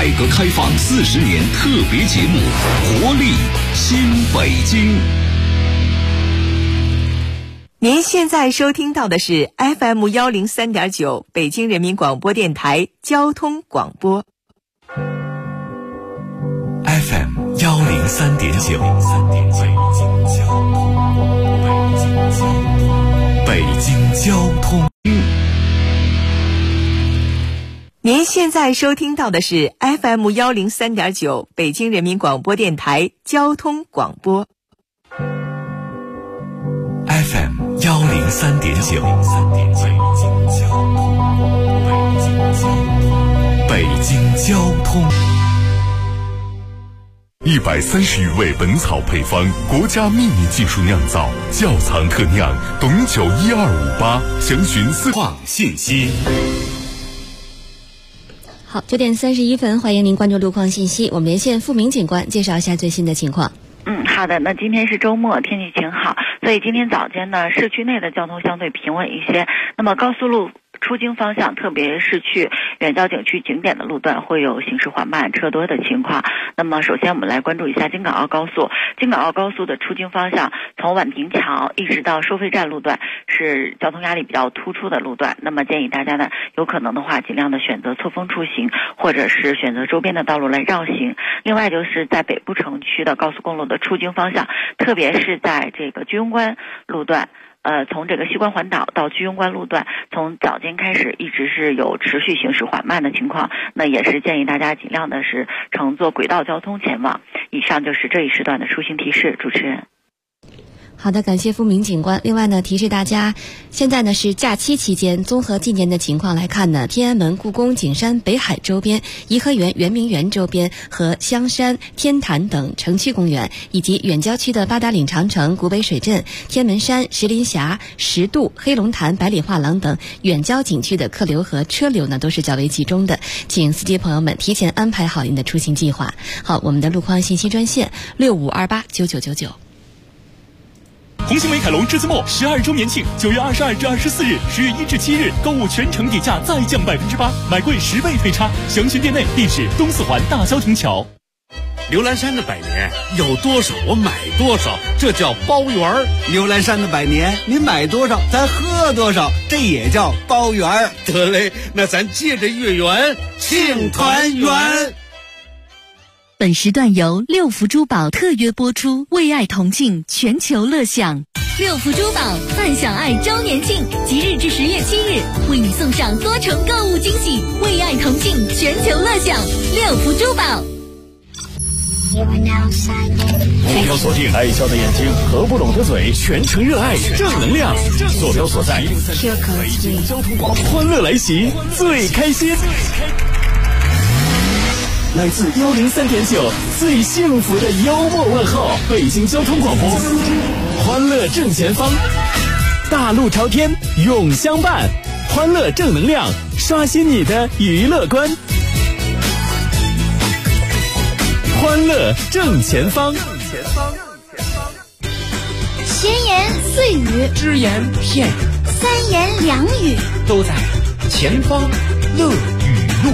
改革开放40年特别节目《活力新北京》。 您现在收听到的是 FM 103.9北京人民广播电台交通广播。 FM 103.9北京交通。 您现在收听到的是 FM 103.9北京人民广播电台交通广播。 FM 103.9北京交通。130余味本草配方，国家秘密技术酿造，窖藏特酿，董酒12588，详询4况信息。 好，9点31分，欢迎您关注路况信息。我们连线付明警官介绍一下最新的情况。 好的，那今天是周末，天气晴好，所以今天早间呢，市区内的交通相对平稳一些。那么高速路出京方向，特别是去远郊景区景点的路段，会有行驶缓慢、车多的情况。那么首先我们来关注一下京港澳高速。京港澳高速的出京方向，从宛平桥一直到收费站路段是交通压力比较突出的路段。那么建议大家呢，有可能的话，尽量的选择错峰出行，或者是选择周边的道路来绕行。另外就是在北部城区的高速公路的出京方向，特别是在这个居庸关路段。从这个西关环岛到居庸关路段，从早间开始一直是有持续行驶缓慢的情况，那也是建议大家尽量的是乘坐轨道交通前往。以上就是这一时段的出行提示，主持人。 好的，感谢付明警官。另外呢，提示大家，现在呢是假期期间，综合今年的情况来看呢，天安门、故宫、景山、北海周边、颐和园、圆明园周边和香山、天坛等城区公园，以及远郊区的八达岭长城、古北水镇、天门山、石林峡、石渡、黑龙潭、百里画廊等远郊景区的客流和车流呢都是较为集中的，请司机朋友们提前安排好您的出行计划。好，我们的路况信息专线65289999。 红星美凯龙至次末12周年庆，9月22至24日，10月1至7日，购物全程底价再降8%，买贵10倍退差。详询店内，地址东四环大郊亭桥。 刘兰山的百年有多少我买多少，这叫包圆儿。 刘兰山的百年，你买多少咱喝多少，这也叫包圆儿。 得嘞，那咱借着月圆庆团圆。 本时段由六福珠宝特约播出，为爱同庆，全球乐享。 六福珠宝泛享爱周年庆，即日至10月7日，为你送上多重购物惊喜，为爱同庆，全球乐享。六福珠宝。 目标锁定爱笑的眼睛和不拢的嘴，全程热爱正能量。坐标所在北京交通广播，欢乐来袭，最开心。来自103.9最幸福的幽默问候，北京交通广播，欢乐正前方，大路朝天永相伴，欢乐正能量，刷新你的娱乐观，欢乐正前方。 闲言碎语， 只言片语， 三言两语， 都在前方乐语录。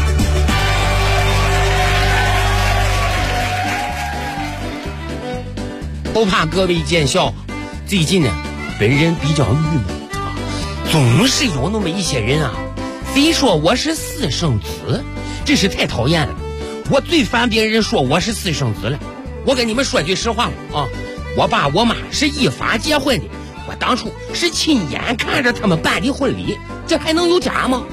不怕各位见笑，最近呢，本人比较郁闷啊，总是有那么一些人啊，非说我是私生子，真是太讨厌了。我最烦别人说我是私生子了。我跟你们说句实话啊，我爸我妈是依法结婚的，我当初是亲眼看着他们办的婚礼，这还能有假吗？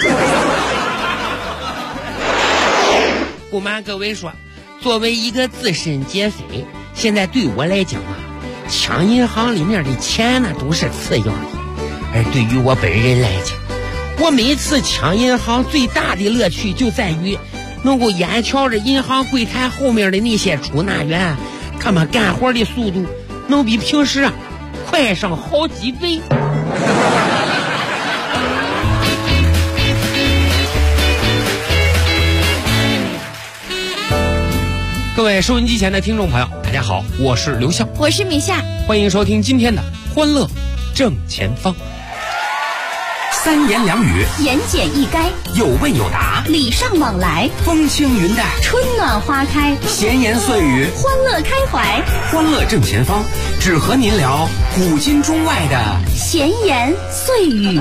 不瞒各位说，作为一个资深劫匪，现在对我来讲啊，抢银行里面的钱呢都是次要的，而对于我本人来讲，我每次抢银行最大的乐趣就在于能够眼瞧着银行柜台后面的那些出纳员，他们干活的速度能比平时啊快上好几倍。各位收音机前的听众朋友，大家好，我是刘笑， 我是米夏， 欢迎收听今天的欢乐正前方。 三言两语， 言简意赅， 有问有答， 礼尚往来， 风轻云淡， 春暖花开， 闲言碎语， 欢乐开怀， 欢乐正前方，只和您聊古今中外的闲言碎语。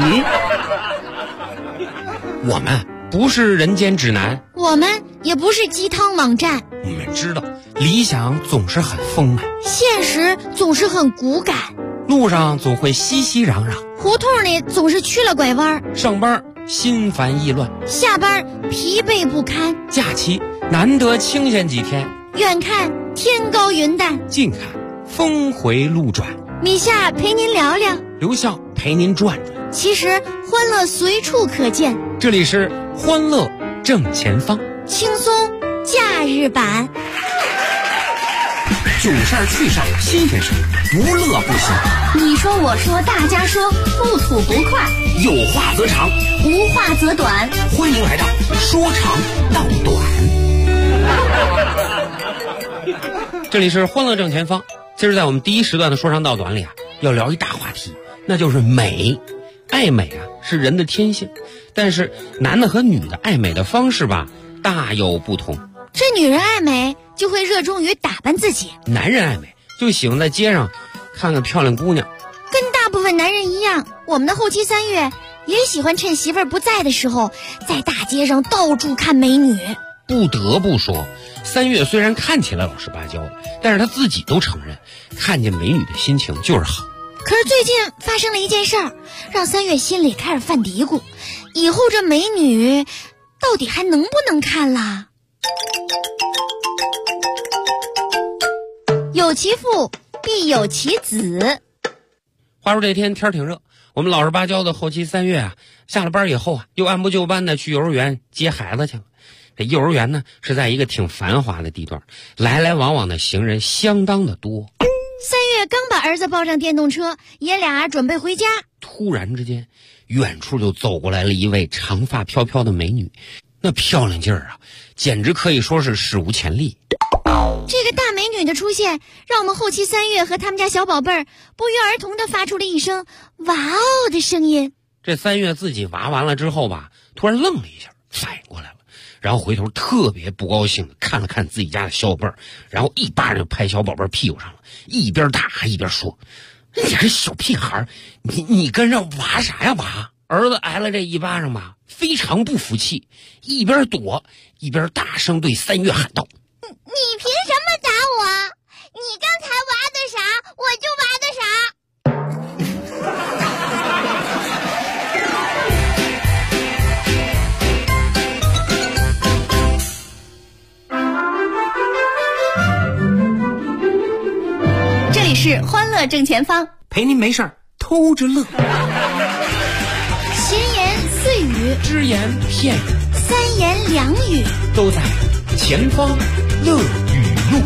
我们不是人间指南， 我们也不是鸡汤网站， 我们知道理想总是很丰满， 现实总是很骨感， 路上总会熙熙攘攘， 胡同里总是曲了拐弯， 上班心烦意乱， 下班疲惫不堪， 假期难得清闲几天， 远看天高云淡， 近看峰回路转。 米夏陪您聊聊， 刘笑陪您转转。 其实欢乐随处可见， 这里是欢乐正前方， 轻松假日版。 囧事儿趣事儿新鲜事儿，不乐不行。 你说我说大家说，不吐不快， 有话则长， 无话则短。 欢迎来到说长道短。 这里是欢乐正前方。今儿在我们第一时段的说长道短里啊，要聊一大话题，那就是美。爱美啊是人的天性，但是男的和女的爱美的方式吧大有不同。 这女人爱美就会热衷于打扮自己， 男人爱美就喜欢在街上看个漂亮姑娘。 跟大部分男人一样，我们的后期3月也喜欢趁媳妇儿不在的时候，在大街上到处看美女。 不得不说，3月虽然看起来老实巴交的，但是他自己都承认，看见美女的心情就是好。 可是最近发生了一件事儿，让3月心里开始犯嘀咕，以后这美女到底还能不能看啦？有其父必有其子。 话说这天天挺热，我们老实巴交的后期3月啊，下了班以后啊，又按部就班的去幼儿园接孩子去了。这幼儿园呢是在一个挺繁华的地段，来来往往的行人相当的多。 3月刚把儿子抱上电动车，爷俩准备回家， 突然之间远处就走过来了一位长发飘飘的美女，那漂亮劲儿啊简直可以说是史无前例。 这个大美女的出现让我们后期3月和他们家小宝贝儿不约而同地发出了一声哇哦的声音。 这3月自己娃完了之后吧，突然愣了一下，反应过来了，然后回头特别不高兴的看了看自己家的小宝贝儿，然后一巴掌就拍小宝贝儿屁股上了，一边打一边说：“你个小屁孩，你跟着娃啥呀娃？”儿子挨了这一巴掌吧，非常不服气，一边躲一边大声对3月喊道：“ 你凭什么打我？你刚才娃的啥，我就娃的啥。”这里是欢乐正前方， 陪您没事儿偷着乐。 闲言碎语， 只言片语， 三言两语， 都在前方乐语录。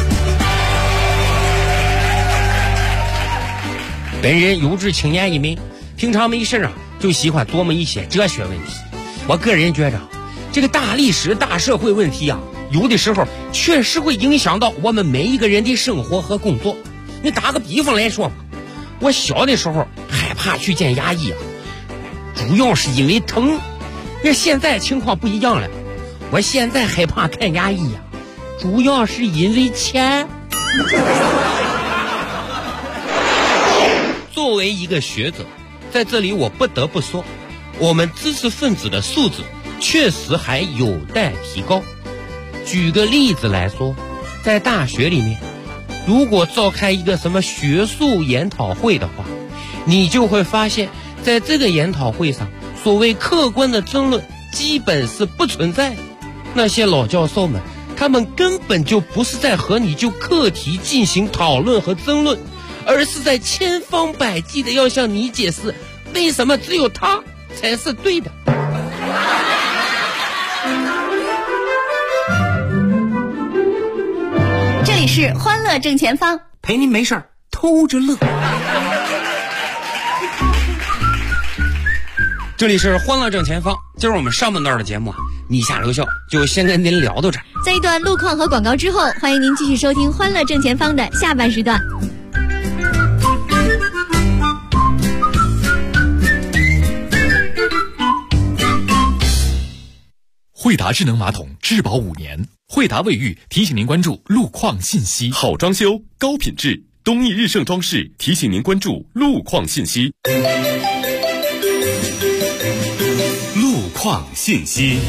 本人有志青年一名，平常没事啊就喜欢琢磨一些哲学问题。我个人觉着，这个大历史大社会问题啊，有的时候确实会影响到我们每一个人的生活和工作。你打个比方来说吧，我小的时候害怕去见牙医啊，主要是因为疼。那现在情况不一样了，我现在害怕看牙医啊，主要是因为钱。作为一个学者，在这里我不得不说，我们知识分子的素质确实还有待提高。举个例子来说，在大学里面，如果召开一个什么学术研讨会的话，你就会发现，在这个研讨会上，所谓客观的争论基本是不存在的。那些老教授们，他们根本就不是在和你就课题进行讨论和争论，而是在千方百计的要向你解释为什么只有他才是对的。 这里是欢乐正前方， 陪您没事儿偷着乐。 这里是欢乐正前方，今儿我们上半段的节目啊，你下留校就先跟您聊到这儿。 在一段路况和广告之后，欢迎您继续收听欢乐正前方的下半时段。 惠达智能马桶质保5年。惠达卫浴提醒您关注路况信息。 好装修，高品质，东义日盛装饰提醒您关注路况信息。路况信息。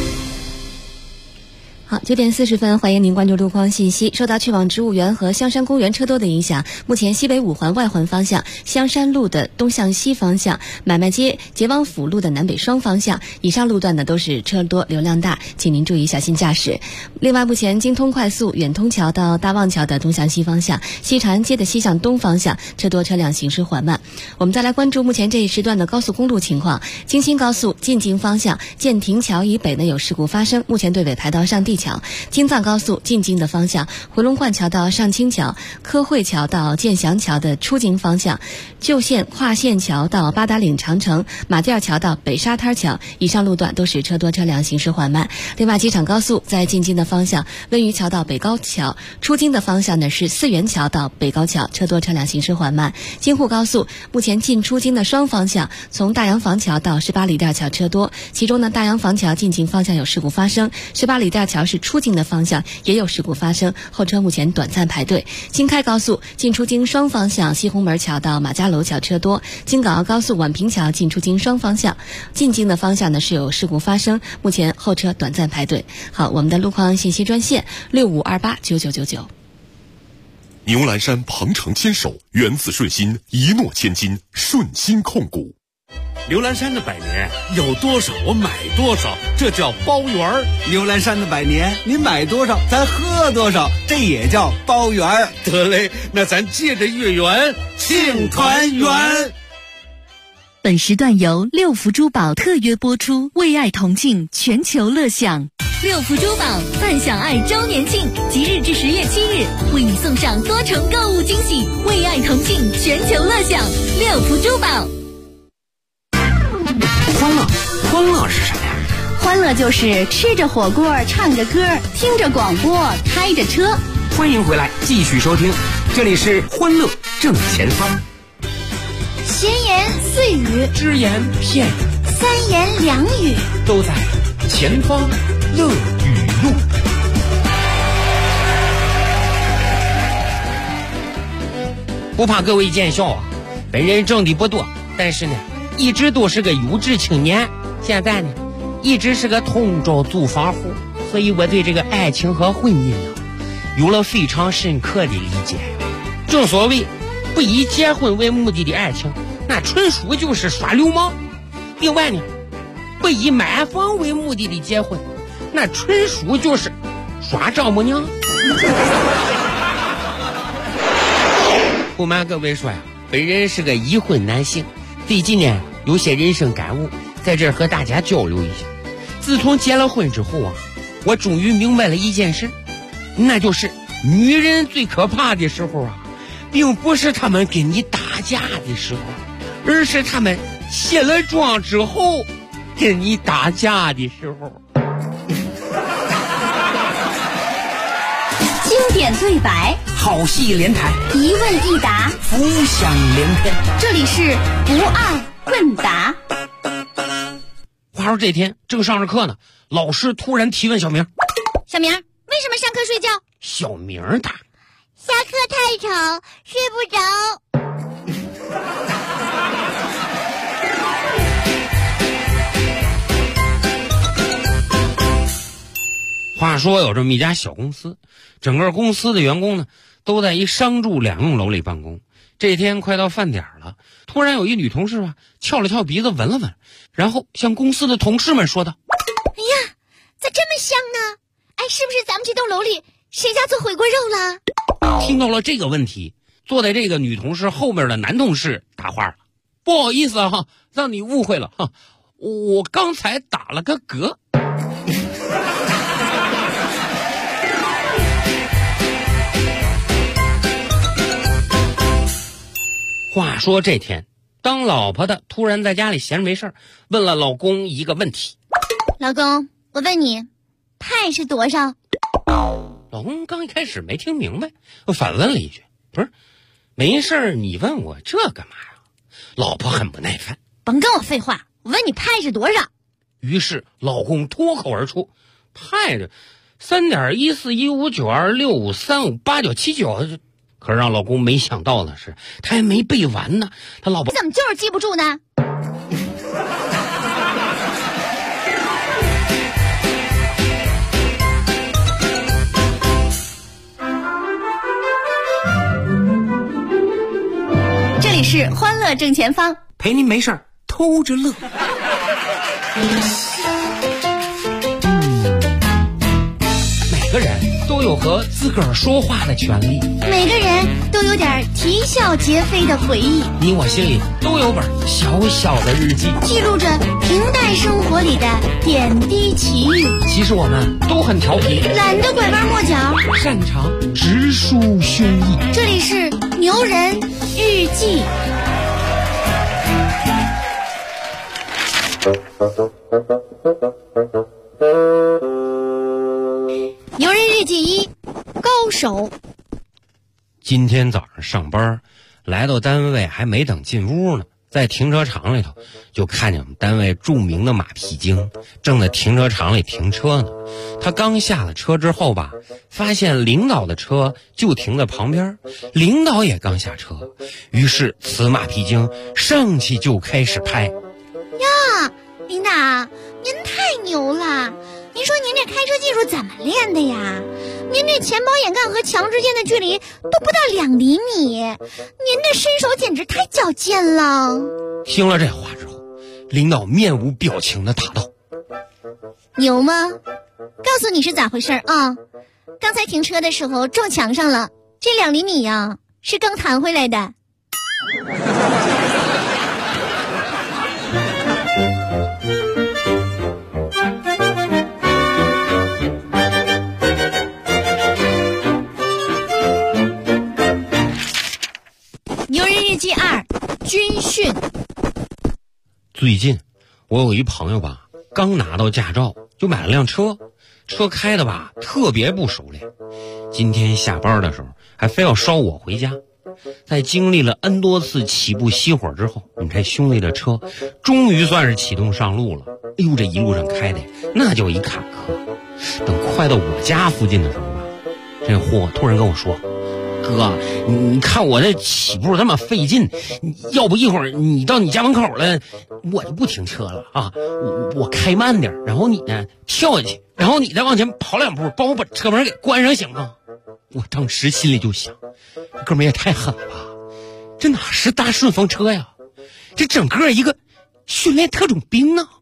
好，9点40分，欢迎您关注路况信息。受到去往植物园和香山公园车多的影响，目前西北5环外环方向、香山路的东向西方向、买卖街、捷王府路的南北双方向以上路段呢都是车多流量大，请您注意小心驾驶。另外，目前京通快速远通桥到大望桥的东向西方向、西长安街的西向东方向车多，车辆行驶缓慢。我们再来关注目前这一时段的高速公路情况。京新高速进京方向建亭桥以北呢有事故发生，目前对尾排到上地桥。京藏高速进京的方向，回龙观桥到上清桥、科惠桥到建祥桥的出京方向，旧线跨线桥到八达岭长城、马甸桥到北沙滩桥以上路段都是车多，车辆行驶缓慢。另外，机场高速在进京的方向，温榆桥到北高桥，出京的方向呢是四元桥到北高桥，车多，车辆行驶缓慢。京沪高速目前进出京的双方向，从大洋房桥到18里店桥车多，其中呢大洋房桥进京方向有事故发生，18里店桥是出京的方向也有事故发生，后车目前短暂排队。京开高速进出京双方向，西红门桥到马家楼桥车多。京港澳高速宛平桥进出京双方向，进京的方向呢是有事故发生，目前后车短暂排队。好，我们的路况信息专线65289999。 牛栏山鹏程牵手，源自顺心，一诺千金，顺心控股。 牛栏山的百年有多少我买多少，这叫包圆儿。 牛栏山的百年，你买多少咱喝多少，这也叫包圆儿。 得嘞，那咱借着月圆庆团圆。 本时段由六福珠宝特约播出，为爱同庆，全球乐享。 六福珠宝饭享爱周年庆，即日至10月7日，为你送上多重购物惊喜，为爱同庆，全球乐享。六福珠宝。 欢乐是什么呀？ 欢乐就是吃着火锅，唱着歌，听着广播，开着车。 欢迎回来，继续收听，这里是欢乐正前方。 闲言碎语， 只言片语， 三言两语， 都在前方乐语录。不怕各位见笑啊，本人挣的不多，但是呢一直都是个优质青年，现在呢一直是个通州租房户，所以我对这个爱情和婚姻呢有了非常深刻的理解。正所谓不以结婚为目的的爱情，那纯属就是耍流氓。另外呢，不以买房为目的的结婚，那纯属就是耍丈母娘。不瞒各位说呀，本人是个已婚男性，最近呢有些人生感悟，在这儿和大家交流一下。自从结了婚之后啊，我终于明白了一件事，那就是女人最可怕的时候啊，并不是她们跟你打架的时候，而是她们卸了妆之后跟你打架的时候。 经典对白， 好戏连台， 一问一答， 浮想联翩。 这里是不二问答。 话说这天正上着课呢，老师突然提问小明： 小明，为什么上课睡觉？ 小明答： 下课太吵，睡不着。 话说有这么一家小公司，整个公司的员工呢都在一商住2用楼里办公。这天快到饭点了，突然有一女同事啊翘了翘鼻子闻了闻，然后向公司的同事们说道： 哎呀，咋这么香呢？哎，是不是咱们这栋楼里谁家做回锅肉了？ 听到了这个问题，坐在这个女同事后面的男同事答话了：不好意思啊，让你误会了哈，我刚才打了个嗝。话说这天，当老婆的突然在家里闲着没事，问了老公一个问题： 老公，我问你，派是多少？ 老公刚一开始没听明白，反问了一句：不是，没事你问我这干嘛呀？老婆很不耐烦： 甭跟我废话，我问你派是多少？ 于是老公脱口而出，派着3.141592653589979。可是让老公没想到的是，他还没背完呢，他老婆怎么就是记不住呢？ 这里是欢乐正前方， 陪您没事儿偷着乐。 每个人都有和自个儿说话的权利， 每个人都有点啼笑皆非的回忆， 你我心里都有本小小的日记， 记录着平淡生活里的点滴奇遇。 其实我们都很调皮， 懒得拐弯抹角， 擅长直抒胸臆。 这里是牛人日记。牛人日记1，高手。 今天早上上班，来到单位还没等进屋呢，在停车场里头就看见我们单位著名的马屁精正在停车场里停车呢。他刚下了车之后吧，发现领导的车就停在旁边，领导也刚下车，于是此马屁精上去就开始拍。 呀，领导，您太牛了！您说您这开车技术怎么练的呀？您这前保险杠和墙之间的距离都不到2厘米，您这身手简直太矫健了。 听了这话之后，领导面无表情地答道： 牛吗？告诉你是咋回事啊？刚才停车的时候撞墙上了，这2厘米呀，是刚弹回来的。牛人日记2，军训。 最近我有一朋友吧，刚拿到驾照就买了辆车，车开的吧特别不熟练。今天下班的时候还非要捎我回家，在经历了 N 多次起步熄火之后，你这兄弟的车终于算是启动上路了。哎呦，这一路上开的那叫一坎坷。等快到我家附近的时候吧，这货突然跟我说：哥，你看我这起步这么费劲，要不一会儿你到你家门口了，我就不停车了啊！我开慢点，然后你呢跳下去，然后你再往前跑2步，帮我把车门给关上，行吗？我当时心里就想，哥们也太狠了吧！这哪是大顺风车呀，这整个一个训练特种兵啊！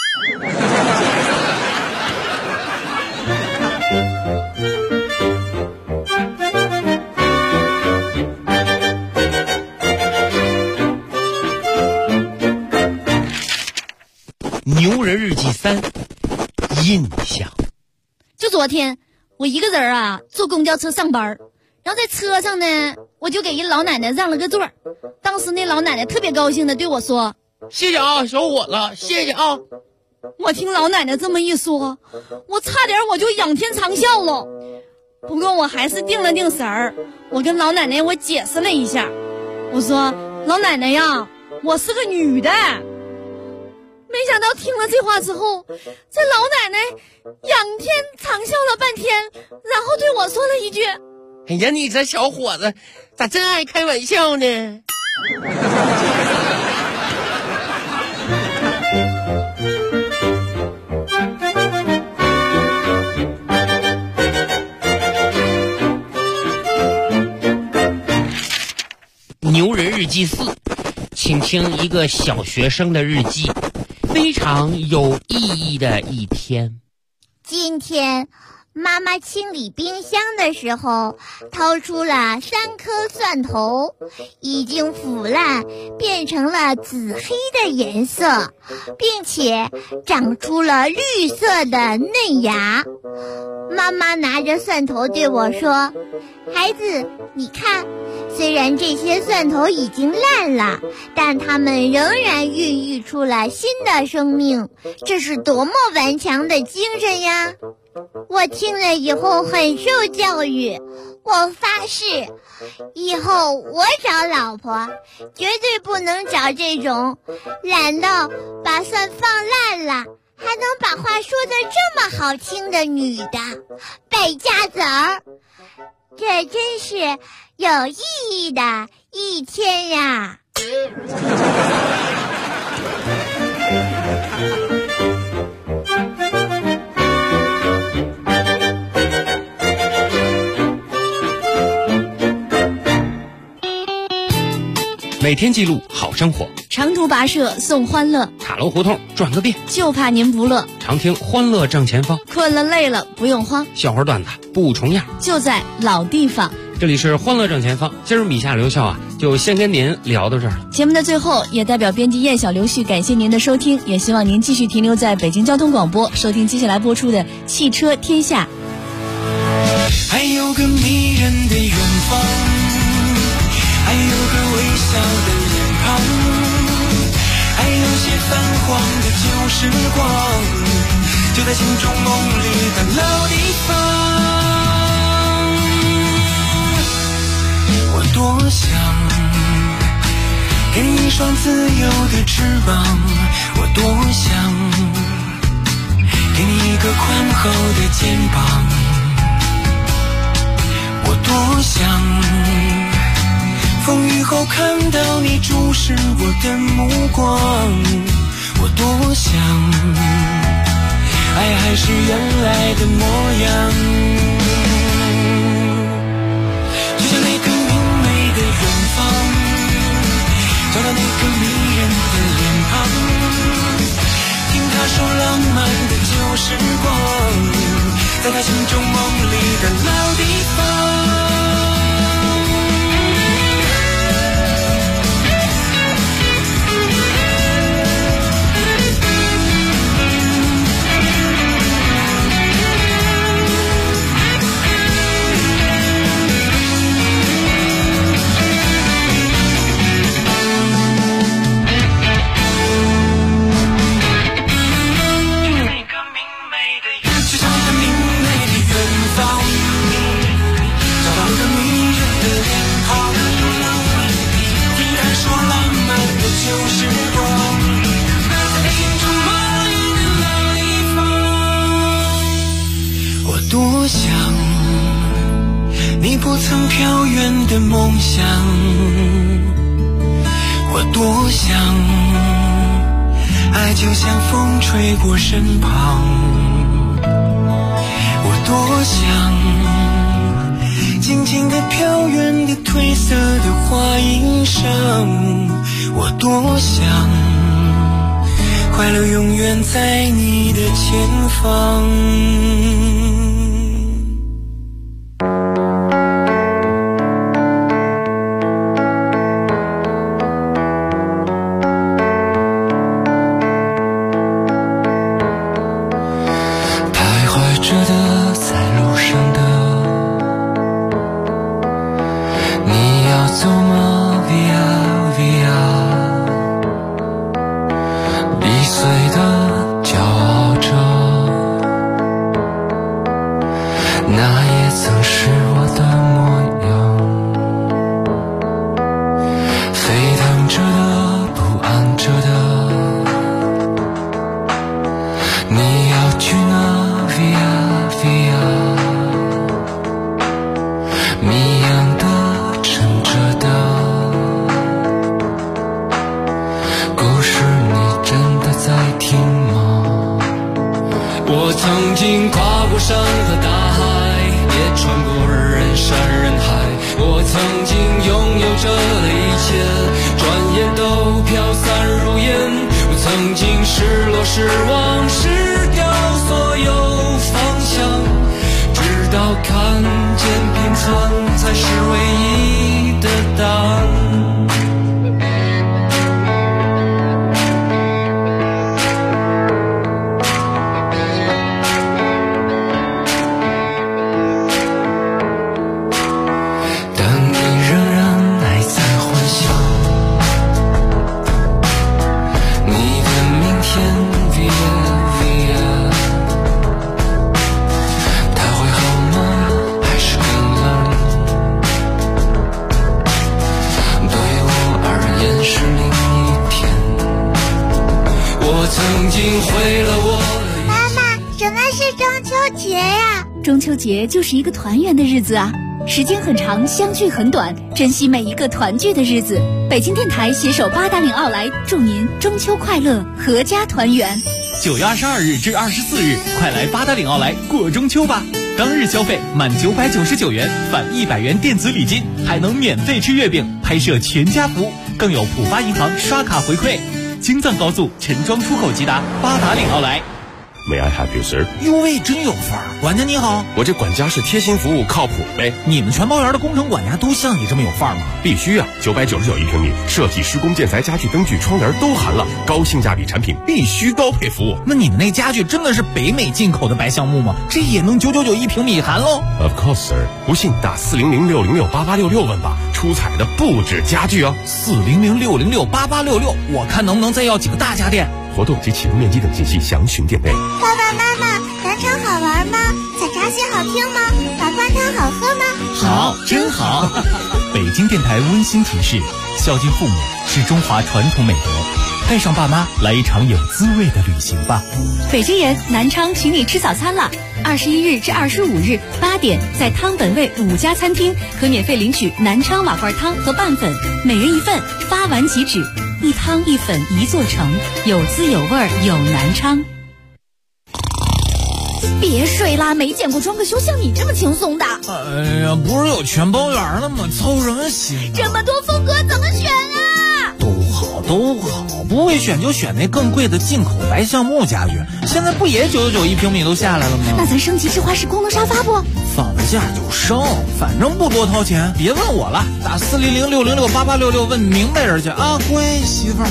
牛人日记3，印象。 就昨天我一个人啊坐公交车上班，然后在车上呢我就给一老奶奶让了个座。当时那老奶奶特别高兴的对我说： 谢谢啊，小伙子，谢谢啊。 我听老奶奶这么一说，我差点我就仰天长啸了。不过我还是定了定神儿，我跟老奶奶我解释了一下，我说：老奶奶呀，我是个女的。没想到听了这话之后，这老奶奶仰天长啸了半天，然后对我说了一句： 哎呀，你这小伙子咋真爱开玩笑呢？牛人日记4，请听一个小学生的日记，非常有意义的一天。 今天妈妈清理冰箱的时候，掏出了3颗蒜头，已经腐烂，变成了紫黑的颜色，并且长出了绿色的嫩芽。妈妈拿着蒜头对我说：孩子，你看，虽然这些蒜头已经烂了，但它们仍然孕育出了新的生命，这是多么顽强的精神呀！我听了以后很受教育，我发誓，以后我找老婆绝对不能找这种懒到把蒜放烂了还能把话说得这么好听的女的，败家子儿，这真是有意义的一天呀！ 每天记录好生活， 长途跋涉送欢乐， 塔楼胡同转个遍， 就怕您不乐。 常听欢乐正前方， 困了累了不用慌， 笑话段子不重样， 就在老地方。 这里是欢乐正前方，今儿米夏刘笑就先跟您聊到这儿了。 节目的最后，也代表编辑燕小刘旭感谢您的收听，也希望您继续停留在北京交通广播，收听接下来播出的《汽车天下》。 还有个迷人的远方，还有个微笑的脸庞，还有些泛黄的旧时光，就在心中梦里的老地方。我多想给你一双自由的翅膀，我多想给你一个宽厚的肩膀，我多想风雨后看到你注视我的目光，我多想爱还是原来的模样，就像那个明媚的远方，找到那个迷人的脸庞，听他说浪漫的旧时光，在他心中梦里的老地方。多想你不曾飘远的梦想，我多想爱就像风吹过身旁，我多想静静地飘远的褪色的花衣裳，我多想快乐永远在你的前方。 曾经跨过山和大海，也穿过人山人海。我曾经拥有着的一切，转眼都飘散如烟。我曾经失落失望失掉所有方向，直到看见平凡才是唯一的答案。曾经毁了我中秋节就是一个团圆的日子啊，时间很长，相聚很短，珍惜每一个团聚的日子。北京电台携手八达岭奥莱，祝您中秋快乐，阖家团圆。 9月22日至24日，快来八达岭奥莱过中秋吧！当日消费满999元返100元电子礼金，还能免费吃月饼，拍摄全家福，更有浦发银行刷卡回馈。京藏高速陈庄出口即达八达岭奥莱。 May I help you, sir？ 哟喂，真有范儿！管家你好， 我这管家是贴心服务，靠谱呗。 你们全包园的工程管家都像你这么有范儿吗？ 必须啊！999一平米，设计、施工、建材、家具、灯具、窗帘都含了，高性价比产品必须高配服务。 那你们那家具真的是北美进口的白橡木吗？这也能999一平米含喽 ？Of course, sir。不信打400-606-8866问吧，出彩的不止家具哦。 400-606-8866，我看能不能再要几个大家电。 活动及启动面积等信息详询店内。 爸爸妈妈，南昌好玩吗？采茶戏好听吗？粑粑汤好喝吗？ 好，真好。北京电台温馨提示：孝敬父母是中华传统美德，带上爸妈来一场有滋味的旅行吧。 北京人，南昌请你吃早餐了。21日至25日8点，在汤本味5家餐厅可免费领取南昌瓦罐汤和拌粉，每人1份，发完即止。一汤一粉一座城，有滋有味有南昌。别睡啦，没见过装个修像你这么轻松的。 哎呀，不是有全包园了吗？操什么心啊？ 这么多风格怎么选啊？ 都好，不会选就选那更贵的进口白橡木家具。现在不也999一平米都下来了吗？ 那咱升级智华式功能沙发不？ 放了假就升，反正不多掏钱。别问我了，打400-606-8866问明白人去啊，乖媳妇儿。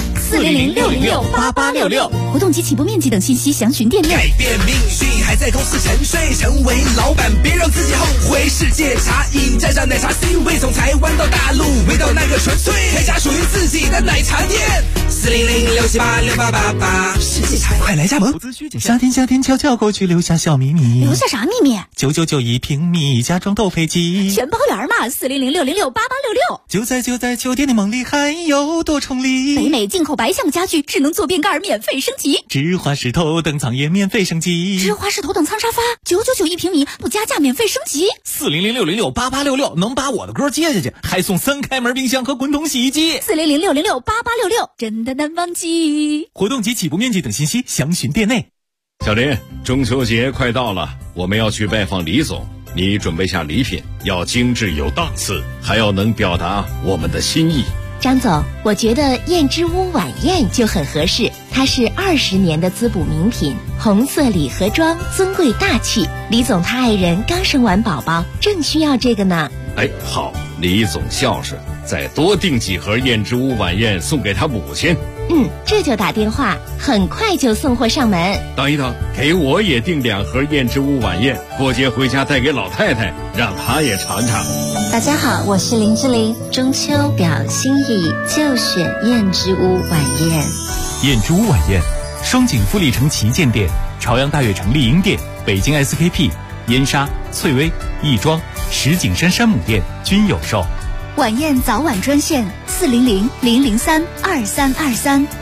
400-606-8866，活动及起步面积等信息详询店内。 改变命运还在公司沉睡，成为老板别让自己后悔。世界茶饮沾上奶茶 C 味，从台湾到大陆，味道那个纯粹，开家属于自己的奶茶店。400-678-6888，世界茶快来加盟。 夏天悄悄过去，留下小秘密。 留下啥秘密 ？999一平米，家装豆配机， 全包圆嘛。400-606-8866， 就在酒店的梦里，还有多重礼。 北美进口白橡木家具，智能坐便盖免费升级， 芝华士头等舱也免费升级， 芝华士头等舱沙发999一平米，不加价免费升级。 400-606-8866，能把我的歌接下去，还送3开门冰箱和滚筒洗衣机。 400-606-8866，真的难忘记。 活动及起步面积等信息详询店内。 小林，中秋节快到了，我们要去拜访李总，你准备下礼品，要精致有档次，还要能表达我们的心意。 张总，我觉得燕之屋晚宴就很合适，它是20年的滋补名品，红色礼盒装，尊贵大气。李总他爱人刚生完宝宝，正需要这个呢。 哎，好，李总孝顺，再多订几盒燕之屋晚宴送给他母亲。 这就打电话，很快就送货上门。 等一等，给我也订2盒燕之屋晚宴，过节回家带给老太太，让她也尝尝。 大家好，我是林志玲，中秋表心意就选燕之屋晚宴。 燕之屋晚宴，双井富力城旗舰店、朝阳大悦城丽婴店、北京 SKP、燕莎、翠微、亦庄、石景山山姆店均有售。 晚宴早晚专线400-003-2323。